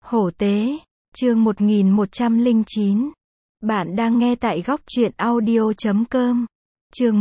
Hổ tế, chương 1109. Bạn đang nghe tại góc truyện audio.com. Chương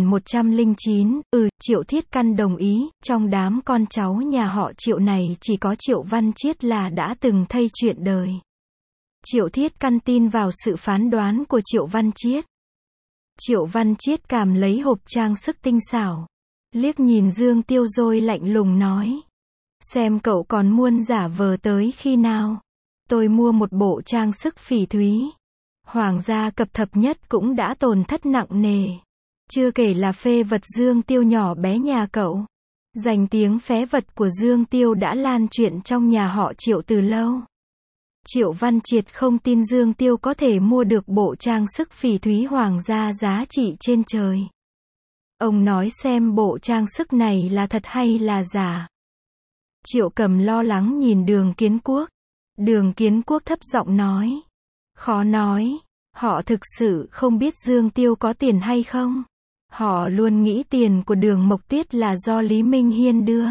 1109, Triệu Thiết Căn đồng ý, trong đám con cháu nhà họ Triệu này chỉ có Triệu Văn Chiết là đã từng thây chuyện đời. Triệu Thiết Căn tin vào sự phán đoán của Triệu Văn Chiết. Triệu Văn Chiết cảm lấy hộp trang sức tinh xảo, liếc nhìn Dương Tiêu rồi lạnh lùng nói: xem cậu còn muôn giả vờ tới khi nào. Tôi mua một bộ trang sức phỉ thúy, hoàng gia cập thập nhất cũng đã tổn thất nặng nề. Chưa kể là phê vật Dương Tiêu nhỏ bé nhà cậu. Danh tiếng phế vật của Dương Tiêu đã lan truyền trong nhà họ Triệu từ lâu. Triệu Văn Chiết không tin Dương Tiêu có thể mua được bộ trang sức phỉ thúy hoàng gia giá trị trên trời. Ông nói xem bộ trang sức này là thật hay là giả. Triệu Cầm lo lắng nhìn Đường Kiến Quốc. Đường Kiến Quốc thấp giọng nói: khó nói, họ thực sự không biết Dương Tiêu có tiền hay không. Họ luôn nghĩ tiền của Đường Mộc Tuyết là do Lý Minh Hiên đưa.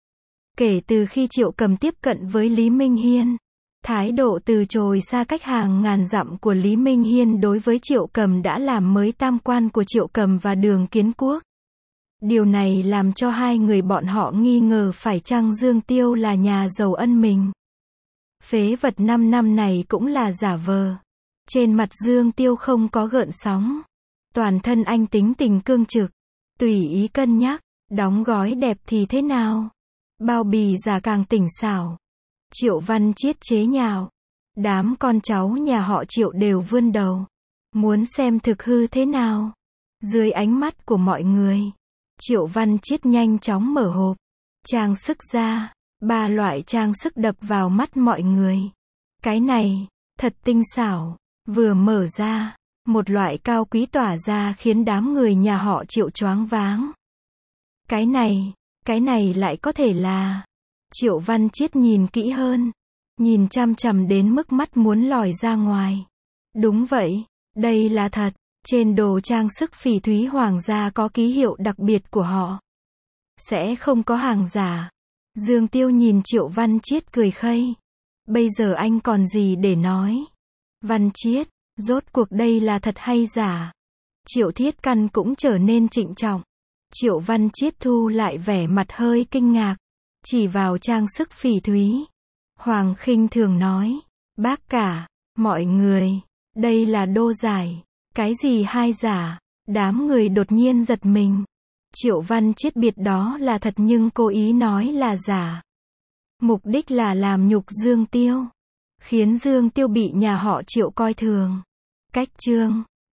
Kể từ khi Triệu Cầm tiếp cận với Lý Minh Hiên, thái độ từ chối xa cách hàng ngàn dặm của Lý Minh Hiên đối với Triệu Cầm đã làm mới tam quan của Triệu Cầm và Đường Kiến Quốc. Điều này làm cho hai người bọn họ nghi ngờ phải chăng Dương Tiêu là nhà giàu ân mình. Phế vật 5 năm này cũng là giả vờ. Trên mặt Dương Tiêu không có gợn sóng. Toàn thân anh tính tình cương trực, tùy ý cân nhắc, đóng gói đẹp thì thế nào. Bao bì giả càng tỉnh xảo. Triệu Văn Chiết chế nhạo. Đám con cháu nhà họ Triệu đều vươn đầu, muốn xem thực hư thế nào. Dưới ánh mắt của mọi người, Triệu Văn Chiết nhanh chóng mở hộp trang sức ra. 3 loại trang sức đập vào mắt mọi người. Cái này, thật tinh xảo. Vừa mở ra, một loại cao quý tỏa ra khiến đám người nhà họ Triệu choáng váng. Cái này lại có thể là... Triệu Văn Chiết nhìn kỹ hơn, nhìn chằm chằm đến mức mắt muốn lòi ra ngoài. Đúng vậy, đây là thật. Trên đồ trang sức phỉ thúy hoàng gia có ký hiệu đặc biệt của họ. Sẽ không có hàng giả. Dương Tiêu nhìn Triệu Văn Chiết cười khây. Bây giờ anh còn gì để nói? Văn Chiết, rốt cuộc đây là thật hay giả? Triệu Thiết Căn cũng trở nên trịnh trọng. Triệu Văn Chiết thu lại vẻ mặt hơi kinh ngạc, chỉ vào trang sức phỉ thúy. Hoàng khinh thường nói: bác cả, mọi người, đây là đô giải. Cái gì hai giả? Đám người đột nhiên giật mình. Triệu Văn Chiết biết đó là thật nhưng cố ý nói là giả. Mục đích là làm nhục Dương Tiêu, khiến Dương Tiêu bị nhà họ Triệu coi thường. Cách chương